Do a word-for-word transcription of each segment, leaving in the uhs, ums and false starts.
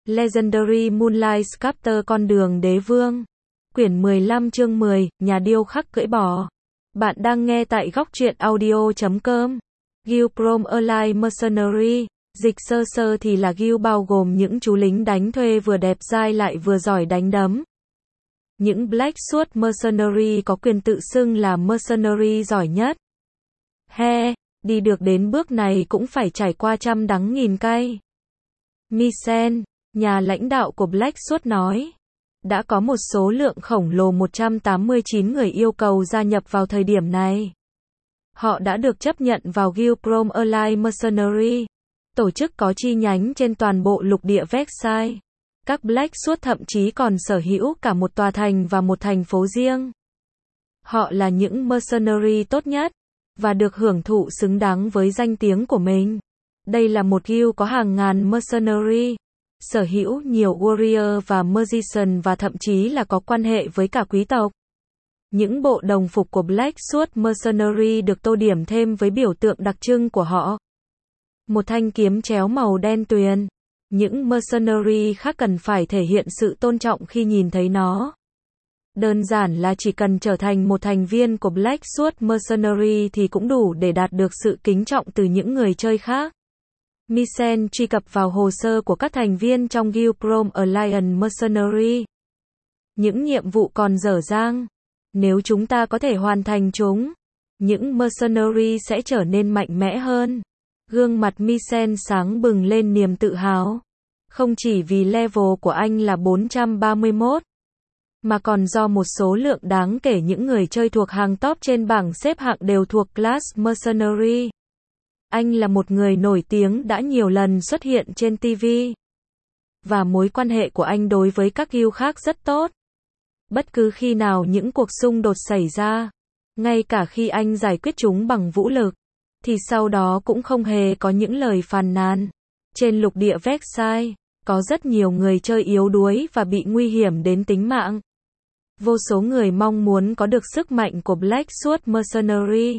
Legendary Moonlight Sculptor Con đường đế vương. Quyển mười lăm chương mười, Nhà điêu khắc cưỡi bò. Bạn đang nghe tại góc truyện audio chấm com. Guild Prom Align Mercenary. Dịch sơ sơ thì là guild bao gồm những chú lính đánh thuê vừa đẹp dai lại vừa giỏi đánh đấm. Những Blacksword Mercenary có quyền tự xưng là Mercenary giỏi nhất. He, đi được đến bước này cũng phải trải qua trăm đắng nghìn cay. Mycen, nhà lãnh đạo của Blacksword nói, đã có một số lượng khổng lồ một trăm tám mươi chín người yêu cầu gia nhập vào thời điểm này. Họ đã được chấp nhận vào Guild Prom Align Mercenary, tổ chức có chi nhánh trên toàn bộ lục địa Vexai. Các Blacksword thậm chí còn sở hữu cả một tòa thành và một thành phố riêng. Họ là những mercenary tốt nhất, và được hưởng thụ xứng đáng với danh tiếng của mình. Đây là một guild có hàng ngàn mercenary, sở hữu nhiều warrior và magician và thậm chí là có quan hệ với cả quý tộc. Những bộ đồng phục của Blacksword Mercenary được tô điểm thêm với biểu tượng đặc trưng của họ. Một thanh kiếm chéo màu đen tuyền. Những mercenary khác cần phải thể hiện sự tôn trọng khi nhìn thấy nó. Đơn giản là chỉ cần trở thành một thành viên của Blacksword Mercenary thì cũng đủ để đạt được sự kính trọng từ những người chơi khác. Mycen truy cập vào hồ sơ của các thành viên trong Guild Prom Align Mercenary. Những nhiệm vụ còn dở dang. Nếu chúng ta có thể hoàn thành chúng, những mercenary sẽ trở nên mạnh mẽ hơn. Gương mặt Mycen sáng bừng lên niềm tự hào. Không chỉ vì level của anh là bốn trăm ba mươi mốt, mà còn do một số lượng đáng kể những người chơi thuộc hàng top trên bảng xếp hạng đều thuộc class Mercenary. Anh là một người nổi tiếng đã nhiều lần xuất hiện trên ti vi. Và mối quan hệ của anh đối với các guild khác rất tốt. Bất cứ khi nào những cuộc xung đột xảy ra, ngay cả khi anh giải quyết chúng bằng vũ lực, thì sau đó cũng không hề có những lời phàn nàn. Trên lục địa Vexai, có rất nhiều người chơi yếu đuối và bị nguy hiểm đến tính mạng. Vô số người mong muốn có được sức mạnh của Blacksword Mercenary.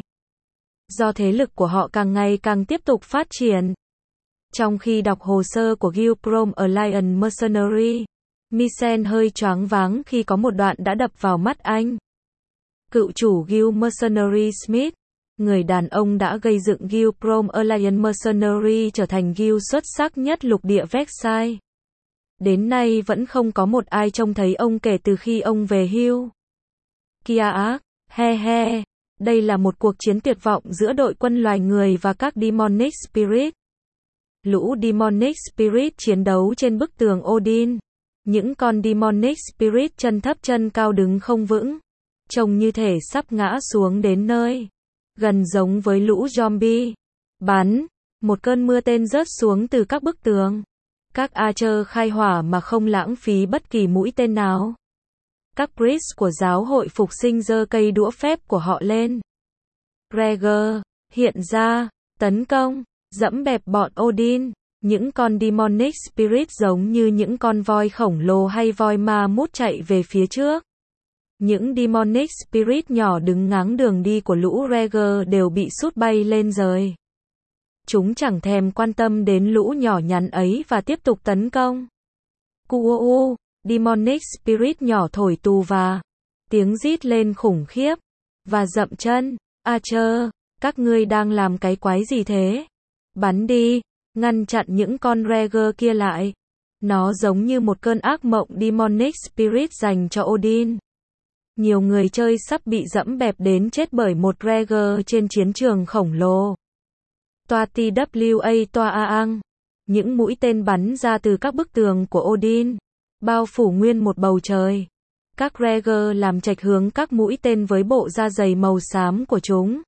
Do thế lực của họ càng ngày càng tiếp tục phát triển. Trong khi đọc hồ sơ của Guild Prom Align Mercenary, Mycen hơi choáng váng khi có một đoạn đã đập vào mắt anh. Cựu chủ Guild Mercenary Smith, người đàn ông đã gây dựng Guild Prom Align Mercenary trở thành guild xuất sắc nhất lục địa Vexai. Đến nay vẫn không có một ai trông thấy ông kể từ khi ông về hưu. Kia ác, he he, đây là một cuộc chiến tuyệt vọng giữa đội quân loài người và các Demonic Spirit. Lũ Demonic Spirit chiến đấu trên bức tường Odin. Những con Demonic Spirit chân thấp chân cao đứng không vững, trông như thể sắp ngã xuống đến nơi. Gần giống với lũ zombie. Bắn, một cơn mưa tên rớt xuống từ các bức tường. Các archer khai hỏa mà không lãng phí bất kỳ mũi tên nào. Các priest của giáo hội phục sinh giơ cây đũa phép của họ lên. Rhaegar hiện ra, tấn công, dẫm bẹp bọn Odin. Những con Demonic Spirit giống như những con voi khổng lồ hay voi ma mút chạy về phía trước. Những Demonic Spirit nhỏ đứng ngáng đường đi của lũ Rhaegar đều bị sút bay lên rời. Chúng chẳng thèm quan tâm đến lũ nhỏ nhắn ấy và tiếp tục tấn công. Kuo, Demonic Spirit nhỏ thổi tù và tiếng rít lên khủng khiếp và dậm chân. Archer, các ngươi đang làm cái quái gì thế? Bắn đi, ngăn chặn những con Rhaegar kia lại. Nó giống như một cơn ác mộng Demonic Spirit dành cho Odin. Nhiều người chơi sắp bị dẫm bẹp đến chết bởi một Rhaegar trên chiến trường khổng lồ. Toa tê vê a toa Aang. Những mũi tên bắn ra từ các bức tường của Odin, bao phủ nguyên một bầu trời. Các Rhaegar làm chệch hướng các mũi tên với bộ da dày màu xám của chúng.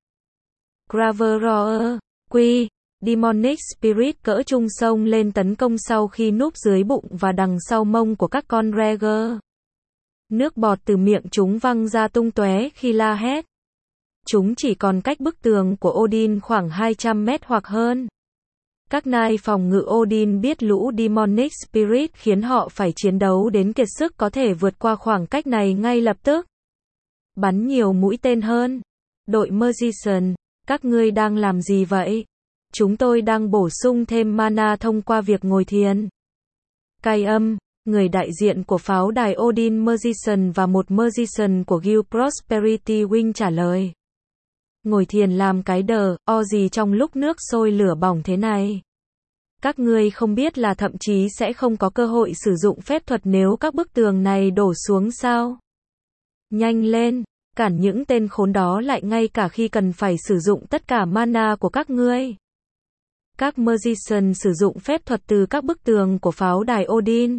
Graveroer, Quy, Demonic Spirit cỡ trung sông lên tấn công sau khi núp dưới bụng và đằng sau mông của các con Rhaegar. Nước bọt từ miệng chúng văng ra tung tóe khi la hét. Chúng chỉ còn cách bức tường của Odin khoảng hai trăm mét hoặc hơn. Các nai phòng ngự Odin biết lũ Demonic Spirit khiến họ phải chiến đấu đến kiệt sức có thể vượt qua khoảng cách này ngay lập tức. Bắn nhiều mũi tên hơn. Đội Magician, các ngươi đang làm gì vậy? Chúng tôi đang bổ sung thêm mana thông qua việc ngồi thiền. Cai âm, người đại diện của pháo đài Odin Musician và một musician của Guild Prosperity Wing trả lời. Ngồi thiền làm cái đờ, o gì trong lúc nước sôi lửa bỏng thế này. Các ngươi không biết là thậm chí sẽ không có cơ hội sử dụng phép thuật nếu các bức tường này đổ xuống sao? Nhanh lên, cản những tên khốn đó lại ngay cả khi cần phải sử dụng tất cả mana của các ngươi. Các magician sử dụng phép thuật từ các bức tường của pháo đài Odin.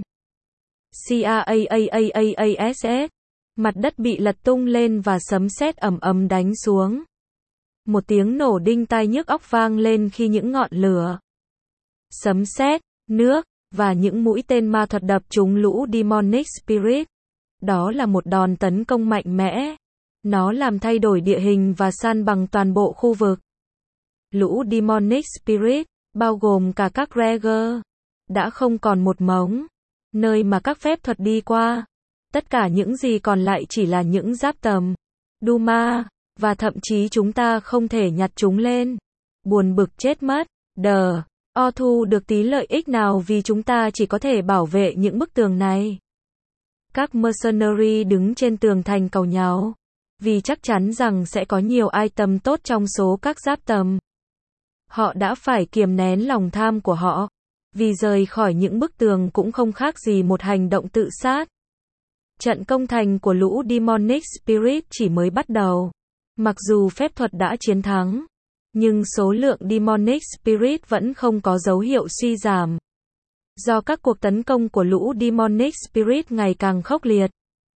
Caaaas. Mặt đất bị lật tung lên và sấm sét ầm ầm đánh xuống. Một tiếng nổ đinh tai nhức óc vang lên khi những ngọn lửa, sấm sét, nước, và những mũi tên ma thuật đập trúng lũ Demonic Spirit. Đó là một đòn tấn công mạnh mẽ. Nó làm thay đổi địa hình và san bằng toàn bộ khu vực. Lũ Demonic Spirit, bao gồm cả các Reger, đã không còn một mống, nơi mà các phép thuật đi qua. Tất cả những gì còn lại chỉ là những giáp tầm, Duma, và thậm chí chúng ta không thể nhặt chúng lên. Buồn bực chết mất. Đờ, o thu được tí lợi ích nào vì chúng ta chỉ có thể bảo vệ những bức tường này. Các mercenary đứng trên tường thành cầu nháo, vì chắc chắn rằng sẽ có nhiều item tốt trong số các giáp tầm. Họ đã phải kiềm nén lòng tham của họ, vì rời khỏi những bức tường cũng không khác gì một hành động tự sát. Trận công thành của lũ Demonic Spirit chỉ mới bắt đầu. Mặc dù phép thuật đã chiến thắng, nhưng số lượng Demonic Spirit vẫn không có dấu hiệu suy giảm. Do các cuộc tấn công của lũ Demonic Spirit ngày càng khốc liệt.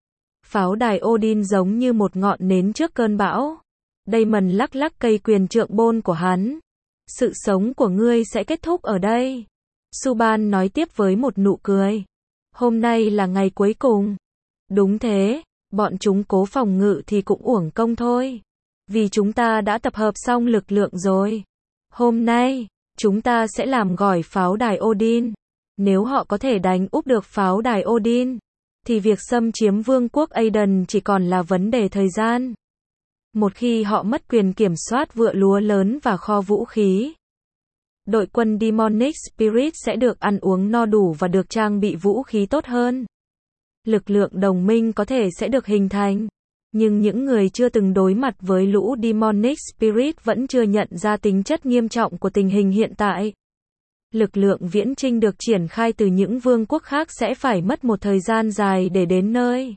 Pháo đài Odin giống như một ngọn nến trước cơn bão. Damon lắc lắc cây quyền trượng bôn của hắn. Sự sống của ngươi sẽ kết thúc ở đây. Suban nói tiếp với một nụ cười. Hôm nay là ngày cuối cùng. Đúng thế, bọn chúng cố phòng ngự thì cũng uổng công thôi. Vì chúng ta đã tập hợp xong lực lượng rồi. Hôm nay, chúng ta sẽ làm gỏi pháo đài Odin. Nếu họ có thể đánh úp được pháo đài Odin, thì việc xâm chiếm vương quốc Aiden chỉ còn là vấn đề thời gian. Một khi họ mất quyền kiểm soát vựa lúa lớn và kho vũ khí, đội quân Demonic Spirit sẽ được ăn uống no đủ và được trang bị vũ khí tốt hơn. Lực lượng đồng minh có thể sẽ được hình thành. Nhưng những người chưa từng đối mặt với lũ Demonic Spirit vẫn chưa nhận ra tính chất nghiêm trọng của tình hình hiện tại. Lực lượng viễn chinh được triển khai từ những vương quốc khác sẽ phải mất một thời gian dài để đến nơi.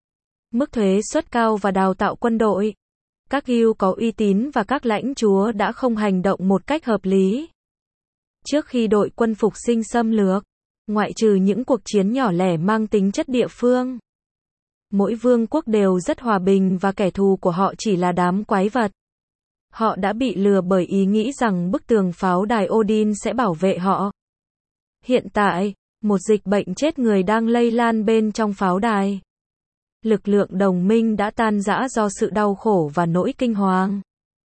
Mức thuế suất cao và đào tạo quân đội. Các guild có uy tín và các lãnh chúa đã không hành động một cách hợp lý. Trước khi đội quân phục sinh xâm lược, ngoại trừ những cuộc chiến nhỏ lẻ mang tính chất địa phương, mỗi vương quốc đều rất hòa bình và kẻ thù của họ chỉ là đám quái vật. Họ đã bị lừa bởi ý nghĩ rằng bức tường pháo đài Odin sẽ bảo vệ họ. Hiện tại, một dịch bệnh chết người đang lây lan bên trong pháo đài. Lực lượng đồng minh đã tan rã do sự đau khổ và nỗi kinh hoàng.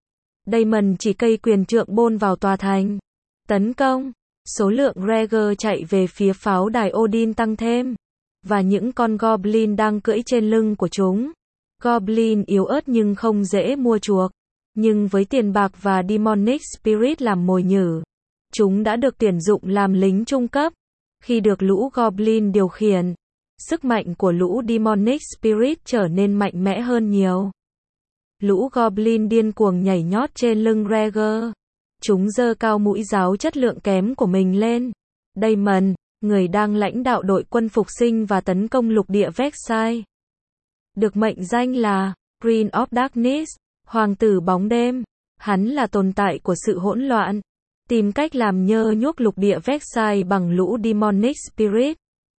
Damon chỉ cây quyền trượng bôn vào tòa thành. Tấn công. Số lượng Reger chạy về phía pháo đài Odin tăng thêm. Và những con Goblin đang cưỡi trên lưng của chúng. Goblin yếu ớt nhưng không dễ mua chuộc. Nhưng với tiền bạc và Demonic Spirit làm mồi nhử, chúng đã được tuyển dụng làm lính trung cấp. Khi được lũ Goblin điều khiển, sức mạnh của lũ Demonic Spirit trở nên mạnh mẽ hơn nhiều. Lũ Goblin điên cuồng nhảy nhót trên lưng Reger. Chúng giơ cao mũi giáo chất lượng kém của mình lên. Damon, người đang lãnh đạo đội quân phục sinh và tấn công lục địa Vexai, được mệnh danh là Prince of Darkness, Hoàng tử bóng đêm. Hắn là tồn tại của sự hỗn loạn, tìm cách làm nhơ nhuốc lục địa Vexai bằng lũ Demonic Spirit.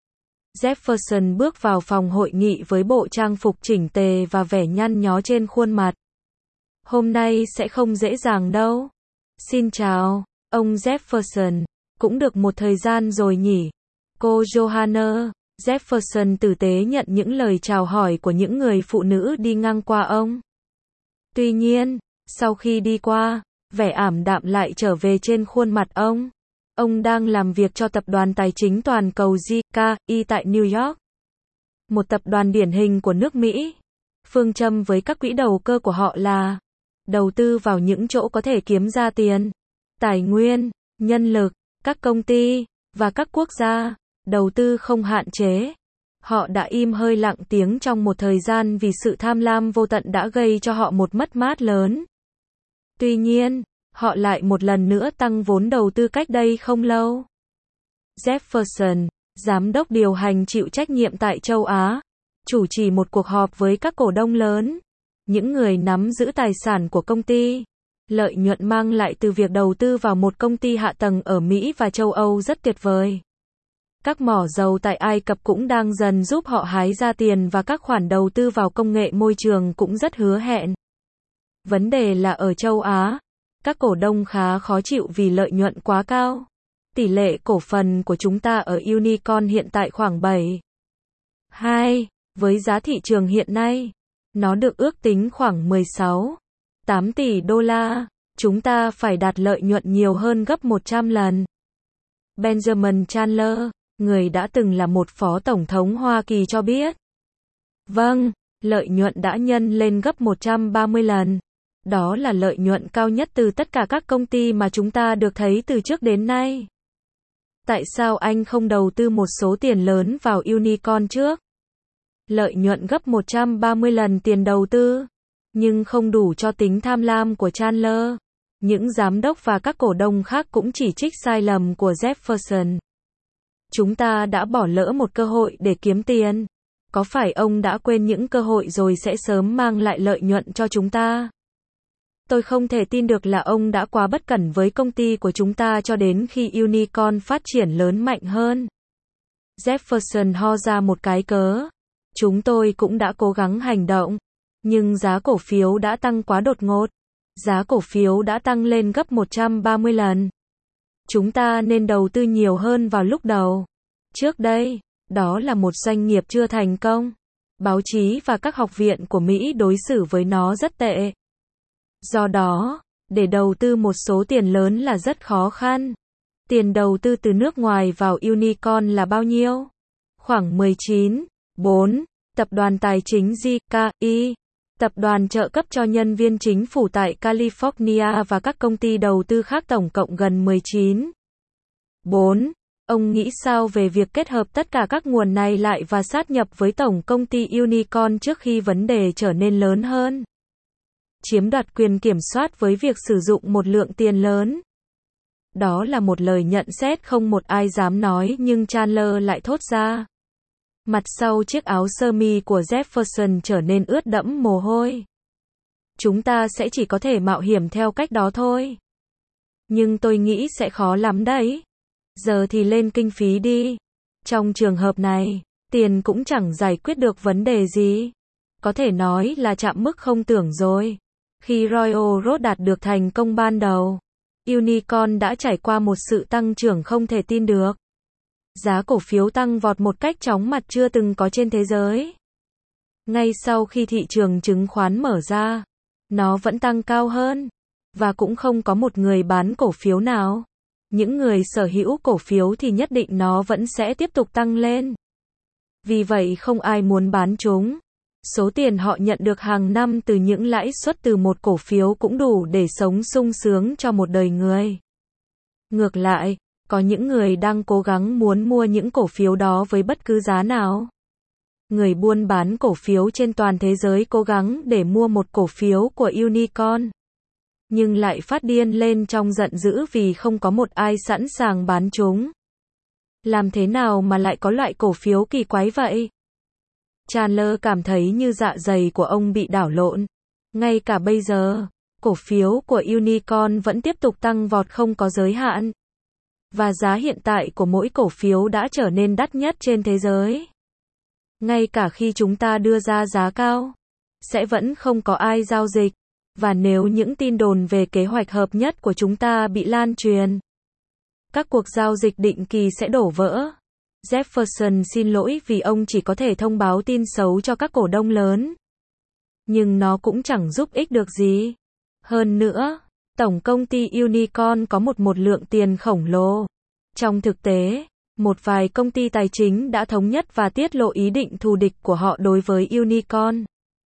Jefferson bước vào phòng hội nghị với bộ trang phục chỉnh tề và vẻ nhăn nhó trên khuôn mặt. Hôm nay sẽ không dễ dàng đâu. Xin chào, ông Jefferson. Cũng được một thời gian rồi nhỉ. Cô Johanna. Jefferson tử tế nhận những lời chào hỏi của những người phụ nữ đi ngang qua ông. Tuy nhiên, sau khi đi qua, vẻ ảm đạm lại trở về trên khuôn mặt ông. Ông đang làm việc cho tập đoàn tài chính toàn cầu G K I tại New York. Một tập đoàn điển hình của nước Mỹ. Phương châm với các quỹ đầu cơ của họ là đầu tư vào những chỗ có thể kiếm ra tiền, tài nguyên, nhân lực, các công ty, và các quốc gia. đầu tư không hạn chế. Họ đã im hơi lặng tiếng trong một thời gian vì sự tham lam vô tận đã gây cho họ một mất mát lớn. Tuy nhiên, họ lại một lần nữa tăng vốn đầu tư cách đây không lâu. Jefferson, giám đốc điều hành chịu trách nhiệm tại châu Á, chủ trì một cuộc họp với các cổ đông lớn, những người nắm giữ tài sản của công ty. Lợi nhuận mang lại từ việc đầu tư vào một công ty hạ tầng ở Mỹ và châu Âu rất tuyệt vời. Các mỏ dầu tại Ai Cập cũng đang dần giúp họ hái ra tiền và các khoản đầu tư vào công nghệ môi trường cũng rất hứa hẹn. Vấn đề là ở châu Á, các cổ đông khá khó chịu vì lợi nhuận quá cao. Tỷ lệ cổ phần của chúng ta ở Unicorn hiện tại khoảng bảy phẩy hai, với giá thị trường hiện nay. Nó được ước tính khoảng mười sáu phẩy tám tỷ đô la. Chúng ta phải đạt lợi nhuận nhiều hơn gấp một trăm lần. Benjamin Chandler, người đã từng là một phó tổng thống Hoa Kỳ cho biết. Vâng, lợi nhuận đã nhân lên gấp một trăm ba mươi lần. Đó là lợi nhuận cao nhất từ tất cả các công ty mà chúng ta được thấy từ trước đến nay. Tại sao anh không đầu tư một số tiền lớn vào Unicorn trước? Lợi nhuận gấp một trăm ba mươi lần tiền đầu tư, nhưng không đủ cho tính tham lam của Chandler. Những giám đốc và các cổ đông khác cũng chỉ trích sai lầm của Jefferson. Chúng ta đã bỏ lỡ một cơ hội để kiếm tiền. Có phải ông đã quên những cơ hội rồi sẽ sớm mang lại lợi nhuận cho chúng ta? Tôi không thể tin được là ông đã quá bất cẩn với công ty của chúng ta cho đến khi Unicorn phát triển lớn mạnh hơn. Jefferson ho ra một cái cớ. Chúng tôi cũng đã cố gắng hành động, nhưng giá cổ phiếu đã tăng quá đột ngột. Giá cổ phiếu đã tăng lên gấp một trăm ba mươi lần. Chúng ta nên đầu tư nhiều hơn vào lúc đầu. Trước đây, đó là một doanh nghiệp chưa thành công. Báo chí và các học viện của Mỹ đối xử với nó rất tệ. Do đó, để đầu tư một số tiền lớn là rất khó khăn. Tiền đầu tư từ nước ngoài vào Unicorn là bao nhiêu? Khoảng mười chín phẩy bốn. Tập đoàn tài chính G K I, tập đoàn trợ cấp cho nhân viên chính phủ tại California và các công ty đầu tư khác tổng cộng gần mười chín phẩy bốn. Ông nghĩ sao về việc kết hợp tất cả các nguồn này lại và sát nhập với tổng công ty Unicorn trước khi vấn đề trở nên lớn hơn? Chiếm đoạt quyền kiểm soát với việc sử dụng một lượng tiền lớn. Đó là một lời nhận xét không một ai dám nói nhưng Chandler lại thốt ra. Mặt sau chiếc áo sơ mi của Jefferson trở nên ướt đẫm mồ hôi. Chúng ta sẽ chỉ có thể mạo hiểm theo cách đó thôi. Nhưng tôi nghĩ sẽ khó lắm đấy. Giờ thì lên kinh phí đi. Trong trường hợp này, tiền cũng chẳng giải quyết được vấn đề gì. Có thể nói là chạm mức không tưởng rồi. Khi Royal Road đạt được thành công ban đầu, Unicorn đã trải qua một sự tăng trưởng không thể tin được. Giá cổ phiếu tăng vọt một cách chóng mặt chưa từng có trên thế giới. Ngay sau khi thị trường chứng khoán mở ra, nó vẫn tăng cao hơn. Và cũng không có một người bán cổ phiếu nào. Những người sở hữu cổ phiếu thì nhất định nó vẫn sẽ tiếp tục tăng lên. Vì vậy không ai muốn bán chúng. Số tiền họ nhận được hàng năm từ những lãi suất từ một cổ phiếu cũng đủ để sống sung sướng cho một đời người. Ngược lại, có những người đang cố gắng muốn mua những cổ phiếu đó với bất cứ giá nào. Người buôn bán cổ phiếu trên toàn thế giới cố gắng để mua một cổ phiếu của Unicorn, nhưng lại phát điên lên trong giận dữ vì không có một ai sẵn sàng bán chúng. Làm thế nào mà lại có loại cổ phiếu kỳ quái vậy? Chandler cảm thấy như dạ dày của ông bị đảo lộn. Ngay cả bây giờ, cổ phiếu của Unicorn vẫn tiếp tục tăng vọt không có giới hạn. Và giá hiện tại của mỗi cổ phiếu đã trở nên đắt nhất trên thế giới. Ngay cả khi chúng ta đưa ra giá cao, sẽ vẫn không có ai giao dịch. Và nếu những tin đồn về kế hoạch hợp nhất của chúng ta bị lan truyền, các cuộc giao dịch định kỳ sẽ đổ vỡ. Jefferson xin lỗi vì ông chỉ có thể thông báo tin xấu cho các cổ đông lớn. Nhưng nó cũng chẳng giúp ích được gì. Hơn nữa, tổng công ty Unicorn có một một lượng tiền khổng lồ. Trong thực tế, một vài công ty tài chính đã thống nhất và tiết lộ ý định thù địch của họ đối với Unicorn.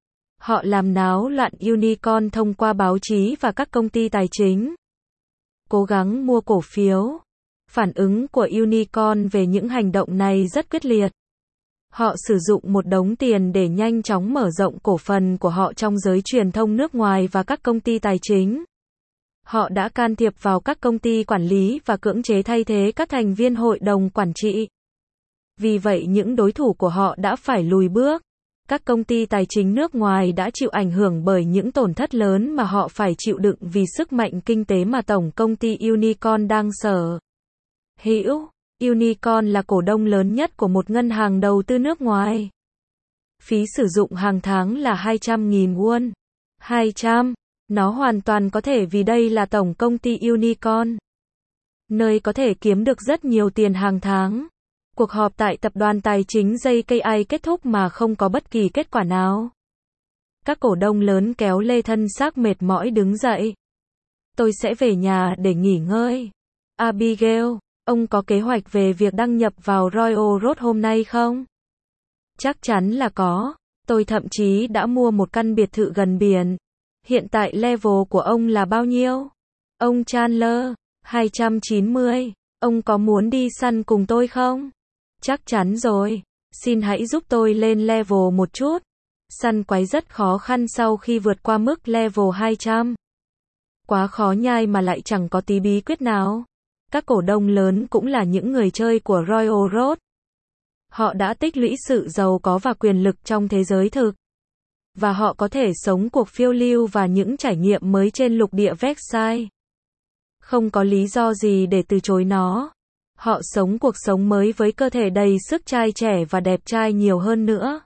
Họ làm náo loạn Unicorn thông qua báo chí và các công ty tài chính. Cố gắng mua cổ phiếu. Phản ứng của Unicorn về những hành động này rất quyết liệt. Họ sử dụng một đống tiền để nhanh chóng mở rộng cổ phần của họ trong giới truyền thông nước ngoài và các công ty tài chính. Họ đã can thiệp vào các công ty quản lý và cưỡng chế thay thế các thành viên hội đồng quản trị. Vì vậy những đối thủ của họ đã phải lùi bước. Các công ty tài chính nước ngoài đã chịu ảnh hưởng bởi những tổn thất lớn mà họ phải chịu đựng vì sức mạnh kinh tế mà tổng công ty Unicorn đang sở hữu. Unicorn là cổ đông lớn nhất của một ngân hàng đầu tư nước ngoài. Phí sử dụng hàng tháng là hai trăm nghìn won. hai trăm. Nó hoàn toàn có thể vì đây là tổng công ty Unicorn, nơi có thể kiếm được rất nhiều tiền hàng tháng. Cuộc họp tại tập đoàn tài chính gi ca i kết thúc mà không có bất kỳ kết quả nào. Các cổ đông lớn kéo lê thân xác mệt mỏi đứng dậy. Tôi sẽ về nhà để nghỉ ngơi. Abigail, ông có kế hoạch về việc đăng nhập vào Royal Road hôm nay không? Chắc chắn là có. Tôi thậm chí đã mua một căn biệt thự gần biển. Hiện tại level của ông là bao nhiêu? Ông Chandler, hai trăm chín mươi. Ông có muốn đi săn cùng tôi không? Chắc chắn rồi. Xin hãy giúp tôi lên level một chút. Săn quái rất khó khăn sau khi vượt qua mức level hai trăm. Quá khó nhai mà lại chẳng có tí bí quyết nào. Các cổ đông lớn cũng là những người chơi của Royal Road. Họ đã tích lũy sự giàu có và quyền lực trong thế giới thực. Và họ có thể sống cuộc phiêu lưu và những trải nghiệm mới trên lục địa Versailles. Không có lý do gì để từ chối nó. Họ sống cuộc sống mới với cơ thể đầy sức trai trẻ và đẹp trai nhiều hơn nữa.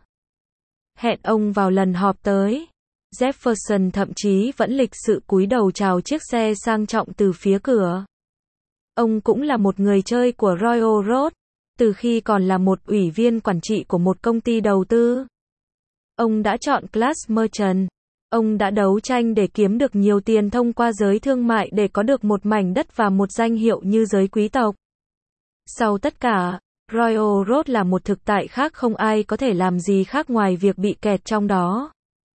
Hẹn ông vào lần họp tới. Jefferson thậm chí vẫn lịch sự cúi đầu chào chiếc xe sang trọng từ phía cửa. Ông cũng là một người chơi của Royal Road, từ khi còn là một ủy viên quản trị của một công ty đầu tư. Ông đã chọn Class Merchant. Ông đã đấu tranh để kiếm được nhiều tiền thông qua giới thương mại để có được một mảnh đất và một danh hiệu như giới quý tộc. Sau tất cả, Royal Road là một thực tại khác, không ai có thể làm gì khác ngoài việc bị kẹt trong đó.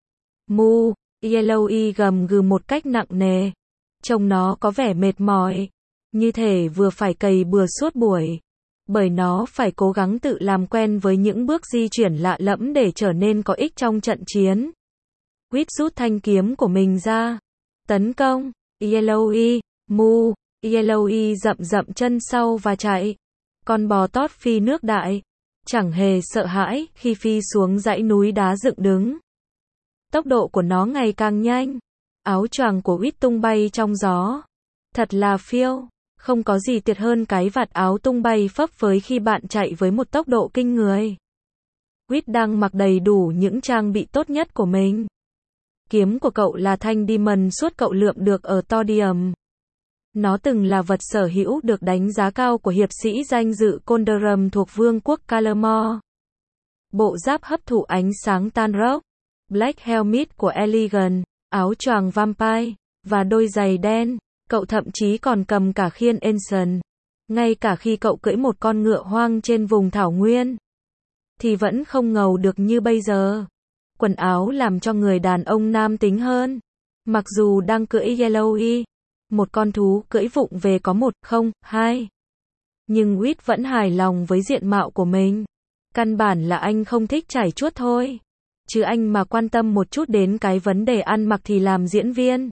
Mu, Yellowy gầm gừ một cách nặng nề. Trông nó có vẻ mệt mỏi, như thể vừa phải cày bừa suốt buổi. Bởi nó phải cố gắng tự làm quen với những bước di chuyển lạ lẫm để trở nên có ích trong trận chiến. Quýt rút thanh kiếm của mình ra. Tấn công. Yellowy, Mu, Yellowy dậm dậm chân sau và chạy. Con bò tót phi nước đại. Chẳng hề sợ hãi khi phi xuống dãy núi đá dựng đứng. Tốc độ của nó ngày càng nhanh. Áo choàng của Quýt tung bay trong gió. Thật là phiêu. Không có gì tuyệt hơn cái vạt áo tung bay phấp phới khi bạn chạy với một tốc độ kinh người. Quýt đang mặc đầy đủ những trang bị tốt nhất của mình. Kiếm của cậu là thanh diamond suốt cậu lượm được ở Todium. Nó từng là vật sở hữu được đánh giá cao của hiệp sĩ danh dự Condorum thuộc Vương quốc Calamore. Bộ giáp hấp thụ ánh sáng Tanrock, Black Helmet của Elegant, áo choàng Vampire, và đôi giày đen. Cậu thậm chí còn cầm cả khiên Ancient. Ngay cả khi cậu cưỡi một con ngựa hoang trên vùng thảo nguyên, thì vẫn không ngầu được như bây giờ. Quần áo làm cho người đàn ông nam tính hơn. Mặc dù đang cưỡi Yellowy, một con thú cưỡi vụng về có một, không, hai. Nhưng Quýt vẫn hài lòng với diện mạo của mình. Căn bản là anh không thích chải chuốt thôi. Chứ anh mà quan tâm một chút đến cái vấn đề ăn mặc thì làm diễn viên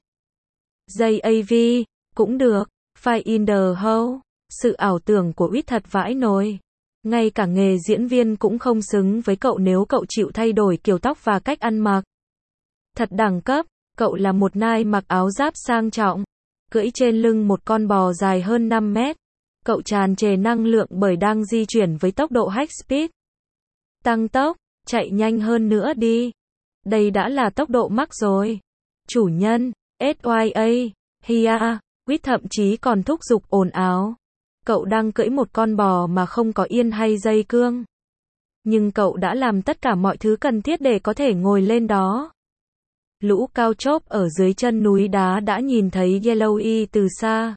gi a vê cũng được. Fire in the hole. Sự ảo tưởng của Quýt thật vãi nồi. Ngay cả nghề diễn viên cũng không xứng với cậu nếu cậu chịu thay đổi kiểu tóc và cách ăn mặc. Thật đẳng cấp. Cậu là một nai mặc áo giáp sang trọng, cưỡi trên lưng một con bò dài hơn năm mét. Cậu tràn trề năng lượng bởi đang di chuyển với tốc độ hack speed. Tăng tốc, chạy nhanh hơn nữa đi. Đây đã là tốc độ mắc rồi. Chủ nhân, ét i a, Hia, Quýt thậm chí còn thúc giục ồn ào. Cậu đang cưỡi một con bò mà không có yên hay dây cương. Nhưng cậu đã làm tất cả mọi thứ cần thiết để có thể ngồi lên đó. Lũ cao chóp ở dưới chân núi đá đã nhìn thấy Yellowy từ xa.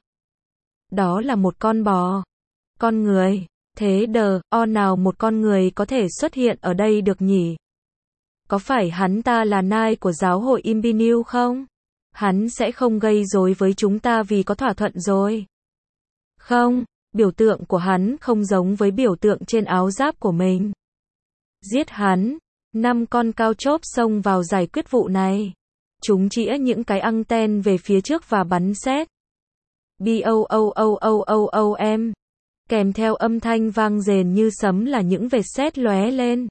Đó là một con bò. Con người. Thế đờ, o nào một con người có thể xuất hiện ở đây được nhỉ? Có phải hắn ta là nai của giáo hội Imbinu không? Hắn sẽ không gây rối với chúng ta vì có thỏa thuận rồi. Không, Biểu tượng của hắn không giống với biểu tượng trên áo giáp của mình. Giết hắn. Năm con cao chốp xông vào giải quyết vụ này. Chúng chĩa những cái anten về phía trước và bắn sét. Boom. Kèm theo âm thanh vang rền như sấm là những vệt sét lóe lên.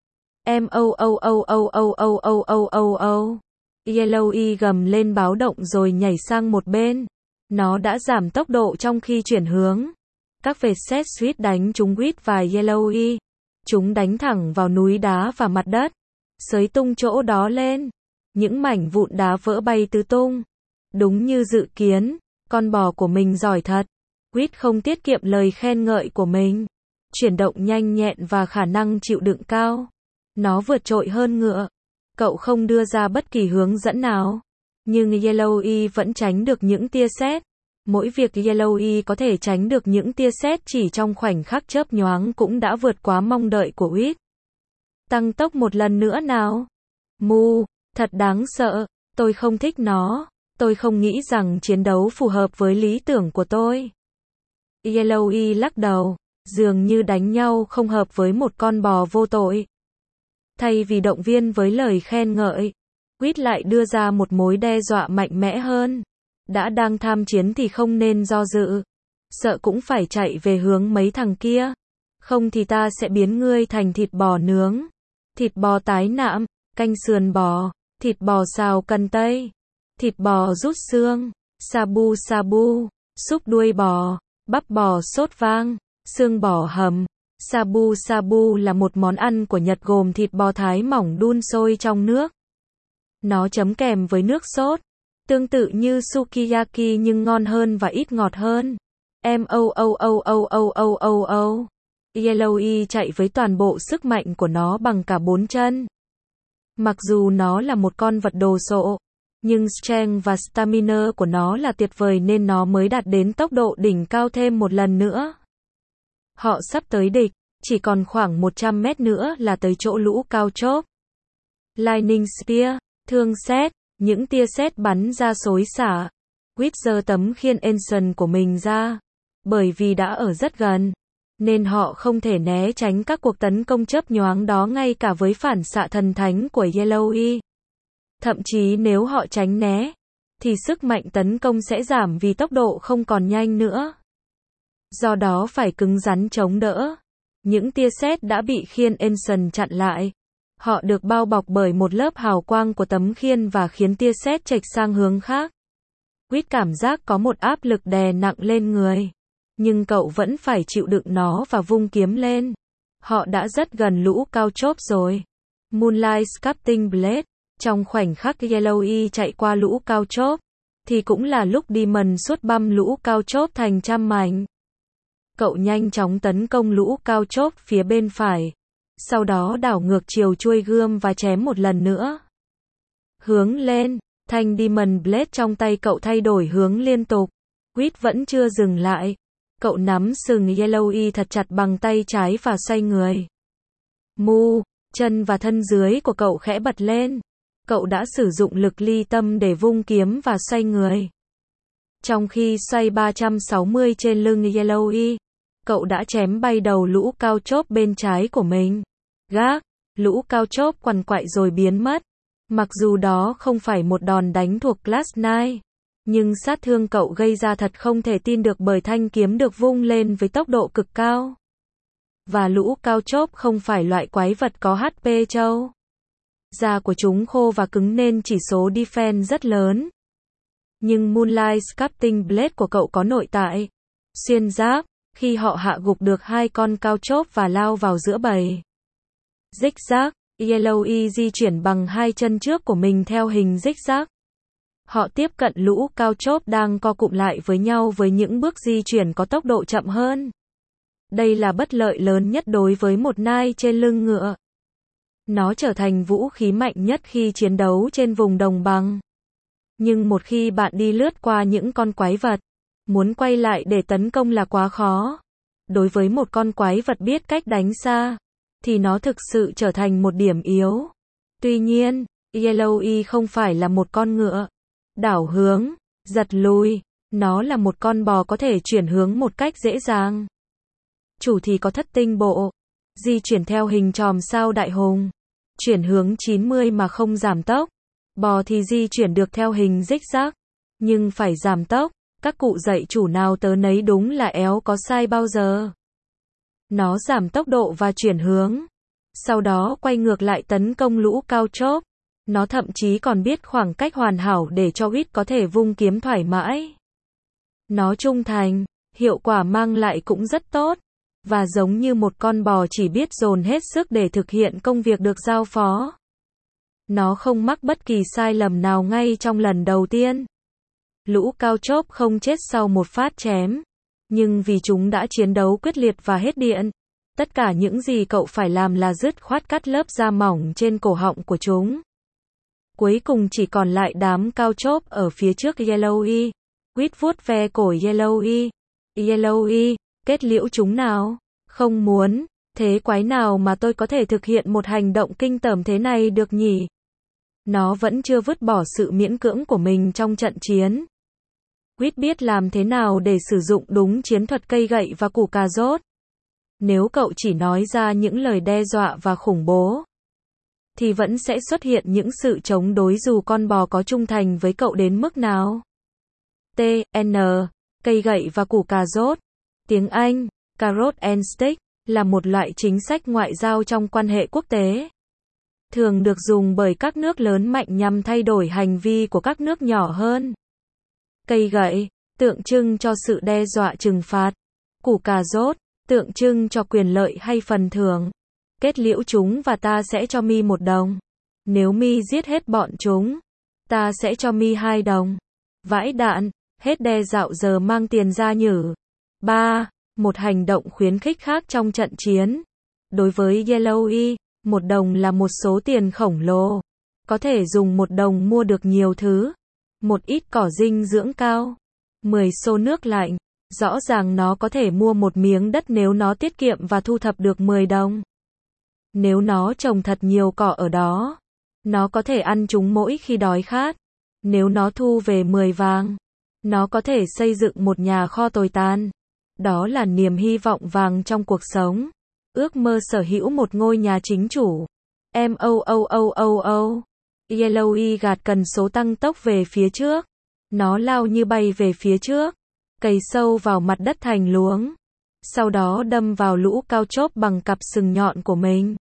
Mooooooooooooooo. Yellowy gầm lên báo động rồi nhảy sang một bên. Nó đã giảm tốc độ trong khi chuyển hướng. Các vệt sét suýt đánh trúng Quýt và Yellowy. Chúng đánh thẳng vào núi đá và mặt đất. Xới tung chỗ đó lên. Những mảnh vụn đá vỡ bay tứ tung. Đúng như dự kiến, con bò của mình giỏi thật. Quýt không tiết kiệm lời khen ngợi của mình. Chuyển động nhanh nhẹn và khả năng chịu đựng cao. Nó vượt trội hơn ngựa. Cậu không đưa ra bất kỳ hướng dẫn nào. Nhưng Yellowy vẫn tránh được những tia sét. Mỗi việc Yellowy có thể tránh được những tia sét chỉ trong khoảnh khắc chớp nhoáng cũng đã vượt quá mong đợi của Quýt. Tăng tốc một lần nữa nào. Mu, thật đáng sợ. Tôi không thích nó. Tôi không nghĩ rằng chiến đấu phù hợp với lý tưởng của tôi. Yellowy lắc đầu. Dường như đánh nhau không hợp với một con bò vô tội. Thay vì động viên với lời khen ngợi, Quýt lại đưa ra một mối đe dọa mạnh mẽ hơn. Đã đang tham chiến thì không nên do dự. Sợ cũng phải chạy về hướng mấy thằng kia. Không thì ta sẽ biến ngươi thành thịt bò nướng. Thịt bò tái nạm, canh sườn bò, thịt bò xào cần tây, thịt bò rút xương, sabu sabu, súp đuôi bò, bắp bò sốt vang, xương bò hầm. Sabu sabu là một món ăn của Nhật gồm thịt bò thái mỏng đun sôi trong nước. Nó chấm kèm với nước sốt. Tương tự như sukiyaki nhưng ngon hơn và ít ngọt hơn. Mooooooooooo. Yellowy chạy với toàn bộ sức mạnh của nó bằng cả bốn chân. Mặc dù nó là một con vật đồ sộ, nhưng strength và stamina của nó là tuyệt vời nên nó mới đạt đến tốc độ đỉnh cao thêm một lần nữa. Họ sắp tới địch, chỉ còn khoảng một trăm mét nữa là tới chỗ lũ cao chốp. Lightning Spear, thương sét, những tia sét bắn ra xối xả. Quýt giơ tấm khiên Ancient của mình ra. Bởi vì đã ở rất gần, nên họ không thể né tránh các cuộc tấn công chớp nhoáng đó ngay cả với phản xạ thần thánh của Yellowy. Thậm chí nếu họ tránh né, thì sức mạnh tấn công sẽ giảm vì tốc độ không còn nhanh nữa. Do đó phải cứng rắn chống đỡ. Những tia sét đã bị khiên Ancient chặn lại. Họ được bao bọc bởi một lớp hào quang của tấm khiên và khiến tia sét chệch sang hướng khác. Quýt cảm giác có một áp lực đè nặng lên người. Nhưng cậu vẫn phải chịu đựng nó và vung kiếm lên. Họ đã rất gần lũ cao chốp rồi. Moonlight Sculpting Blade. Trong khoảnh khắc Yellowy chạy qua lũ cao chốp, thì cũng là lúc Demon suốt băm lũ cao chốp thành trăm mảnh. Cậu nhanh chóng tấn công lũ cao chốp phía bên phải. Sau đó đảo ngược chiều chuôi gươm và chém một lần nữa. Hướng lên, thanh Demon Blade trong tay cậu thay đổi hướng liên tục. Quýt vẫn chưa dừng lại. Cậu nắm sừng Yellowy thật chặt bằng tay trái và xoay người. Mu, chân và thân dưới của cậu khẽ bật lên. Cậu đã sử dụng lực ly tâm để vung kiếm và xoay người. Trong khi xoay ba trăm sáu mươi trên lưng Yellowy, cậu đã chém bay đầu lũ cao chốp bên trái của mình. Gác, lũ cao chốp quằn quại rồi biến mất. Mặc dù đó không phải một đòn đánh thuộc Class chín, nhưng sát thương cậu gây ra thật không thể tin được bởi thanh kiếm được vung lên với tốc độ cực cao. Và lũ cao chốp không phải loại quái vật có hát pê trâu. Da của chúng khô và cứng nên chỉ số defense rất lớn. Nhưng Moonlight Sculpting Blade của cậu có nội tại. Xuyên giáp, khi họ hạ gục được hai con cao chốp và lao vào giữa bầy. Zigzag, Yellowy di chuyển bằng hai chân trước của mình theo hình zigzag. Họ tiếp cận lũ cao chốp đang co cụm lại với nhau với những bước di chuyển có tốc độ chậm hơn. Đây là bất lợi lớn nhất đối với một nai trên lưng ngựa. Nó trở thành vũ khí mạnh nhất khi chiến đấu trên vùng đồng bằng. Nhưng một khi bạn đi lướt qua những con quái vật, muốn quay lại để tấn công là quá khó. Đối với một con quái vật biết cách đánh xa, thì nó thực sự trở thành một điểm yếu. Tuy nhiên, Yellowy không phải là một con ngựa. Đảo hướng, giật lùi, Nó là một con bò có thể chuyển hướng một cách dễ dàng. Chủ thì có thất tinh bộ, di chuyển theo hình chòm sao đại hùng, chuyển hướng chín mươi mà không giảm tốc. Bò thì di chuyển được theo hình zigzag, nhưng phải giảm tốc. Các cụ dạy chủ nào tớ nấy đúng là éo có sai bao giờ. Nó giảm tốc độ và chuyển hướng, sau đó quay ngược lại tấn công lũ cao chóp. Nó thậm chí còn biết khoảng cách hoàn hảo để cho Huýt có thể vung kiếm thoải mái. Nó trung thành, hiệu quả mang lại cũng rất tốt, và giống như một con bò chỉ biết dồn hết sức để thực hiện công việc được giao phó. Nó không mắc bất kỳ sai lầm nào ngay trong lần đầu tiên. Lũ cao chóp không chết sau một phát chém, nhưng vì chúng đã chiến đấu quyết liệt và hết điện. Tất cả những gì cậu phải làm là dứt khoát cắt lớp da mỏng trên cổ họng của chúng. Cuối cùng chỉ còn lại đám cao chóp ở phía trước Yellowy. Huýt vuốt ve cổ Yellowy. Yellowy, kết liễu chúng nào. Không muốn, thế quái nào mà tôi có thể thực hiện một hành động kinh tởm thế này được nhỉ? Nó vẫn chưa vứt bỏ sự miễn cưỡng của mình trong trận chiến. Huýt biết làm thế nào để sử dụng đúng chiến thuật cây gậy và củ cà rốt. Nếu cậu chỉ nói ra những lời đe dọa và khủng bố, thì vẫn sẽ xuất hiện những sự chống đối dù con bò có trung thành với cậu đến mức nào. T N Cây gậy và củ cà rốt. Tiếng Anh, carrot and stick, là một loại chính sách ngoại giao trong quan hệ quốc tế. Thường được dùng bởi các nước lớn mạnh nhằm thay đổi hành vi của các nước nhỏ hơn. Cây gậy, tượng trưng cho sự đe dọa trừng phạt. Củ cà rốt, tượng trưng cho quyền lợi hay phần thưởng. Kết liễu chúng và ta sẽ cho mi một đồng. Nếu mi giết hết bọn chúng, ta sẽ cho mi hai đồng. Vãi đạn, hết đe dạo giờ mang tiền ra nhử. ba. Một hành động khuyến khích khác trong trận chiến. Đối với Yellowy, một đồng là một số tiền khổng lồ. Có thể dùng một đồng mua được nhiều thứ. Một ít cỏ dinh dưỡng cao. mười xô nước lạnh. Rõ ràng nó có thể mua một miếng đất nếu nó tiết kiệm và thu thập được mười đồng. Nếu nó trồng thật nhiều cỏ ở đó, nó có thể ăn chúng mỗi khi đói khát. Nếu nó thu về mười vàng, nó có thể xây dựng một nhà kho tồi tàn. Đó là niềm hy vọng vàng trong cuộc sống. Ước mơ sở hữu một ngôi nhà chính chủ. M O O O O O. Yellowy gạt cần số tăng tốc về phía trước. Nó lao như bay về phía trước, cày sâu vào mặt đất thành luống. Sau đó đâm vào lũ cao chóp bằng cặp sừng nhọn của mình.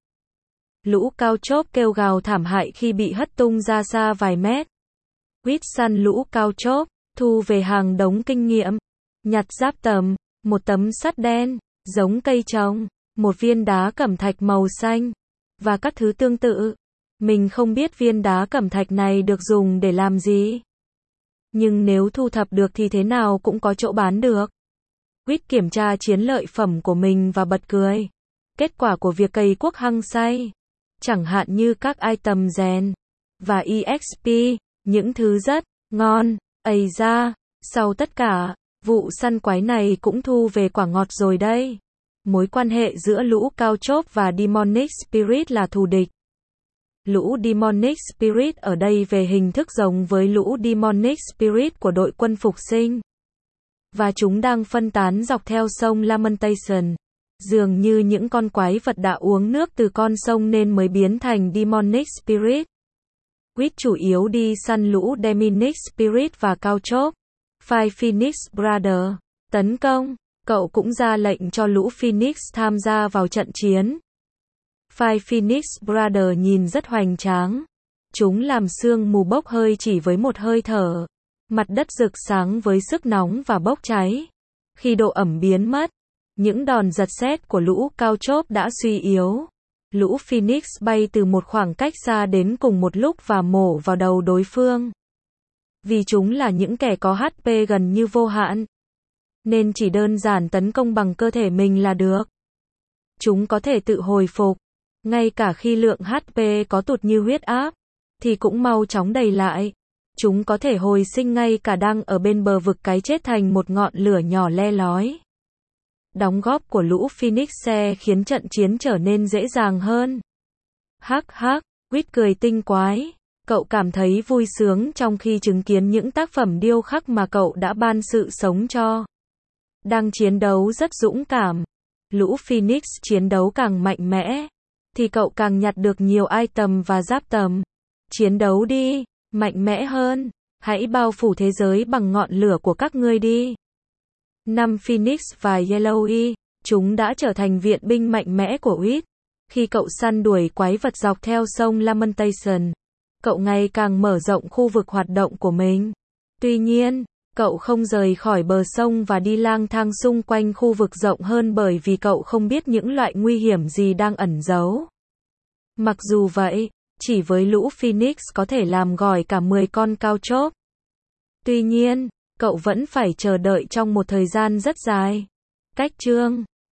Lũ cao chóp kêu gào thảm hại khi bị hất tung ra xa vài mét. Huýt săn lũ cao chóp, thu về hàng đống kinh nghiệm. Nhặt giáp tầm, một tấm sắt đen, giống cây trồng, một viên đá cẩm thạch màu xanh, và các thứ tương tự. Mình không biết viên đá cẩm thạch này được dùng để làm gì. Nhưng nếu thu thập được thì thế nào cũng có chỗ bán được. Huýt kiểm tra chiến lợi phẩm của mình và bật cười. Kết quả của việc cày cuốc hăng say. Chẳng hạn như các item rèn và E X P, những thứ rất ngon. Ây da, sau tất cả, vụ săn quái này cũng thu về quả ngọt rồi đây. Mối quan hệ giữa lũ cao chóp và Demonic Spirit là thù địch. Lũ Demonic Spirit ở đây về hình thức giống với lũ Demonic Spirit của đội quân phục sinh. Và chúng đang phân tán dọc theo sông Lamentation. Dường như những con quái vật đã uống nước từ con sông nên mới biến thành Demonic Spirit. Huýt chủ yếu đi săn lũ Demonic Spirit và cao chóp. Five Phoenix Brother. Tấn công. Cậu cũng ra lệnh cho lũ Phoenix tham gia vào trận chiến. Five Phoenix Brother nhìn rất hoành tráng. Chúng làm sương mù bốc hơi chỉ với một hơi thở. Mặt đất rực sáng với sức nóng và bốc cháy. Khi độ ẩm biến mất, những đòn giật sét của lũ cao chóp đã suy yếu. Lũ Phoenix bay từ một khoảng cách xa đến cùng một lúc và mổ vào đầu đối phương. Vì chúng là những kẻ có H P gần như vô hạn, nên chỉ đơn giản tấn công bằng cơ thể mình là được. Chúng có thể tự hồi phục. Ngay cả khi lượng H P có tụt như huyết áp, thì cũng mau chóng đầy lại. Chúng có thể hồi sinh ngay cả đang ở bên bờ vực cái chết thành một ngọn lửa nhỏ le lói. Đóng góp của lũ Phoenix xe khiến trận chiến trở nên dễ dàng hơn. Hắc hắc, Huýt cười tinh quái. Cậu cảm thấy vui sướng trong khi chứng kiến những tác phẩm điêu khắc mà cậu đã ban sự sống cho. Đang chiến đấu rất dũng cảm. Lũ Phoenix chiến đấu càng mạnh mẽ, thì cậu càng nhặt được nhiều item và giáp tầm. Chiến đấu đi, mạnh mẽ hơn. Hãy bao phủ thế giới bằng ngọn lửa của các ngươi đi. Năm Phoenix và Yellowy, chúng đã trở thành viện binh mạnh mẽ của Wit. Khi cậu săn đuổi quái vật dọc theo sông Lamentation, cậu ngày càng mở rộng khu vực hoạt động của mình. Tuy nhiên, cậu không rời khỏi bờ sông và đi lang thang xung quanh khu vực rộng hơn bởi vì cậu không biết những loại nguy hiểm gì đang ẩn giấu. Mặc dù vậy, chỉ với lũ Phoenix có thể làm gỏi cả mười con cao chóp. Tuy nhiên, cậu vẫn phải chờ đợi trong một thời gian rất dài. Cách chương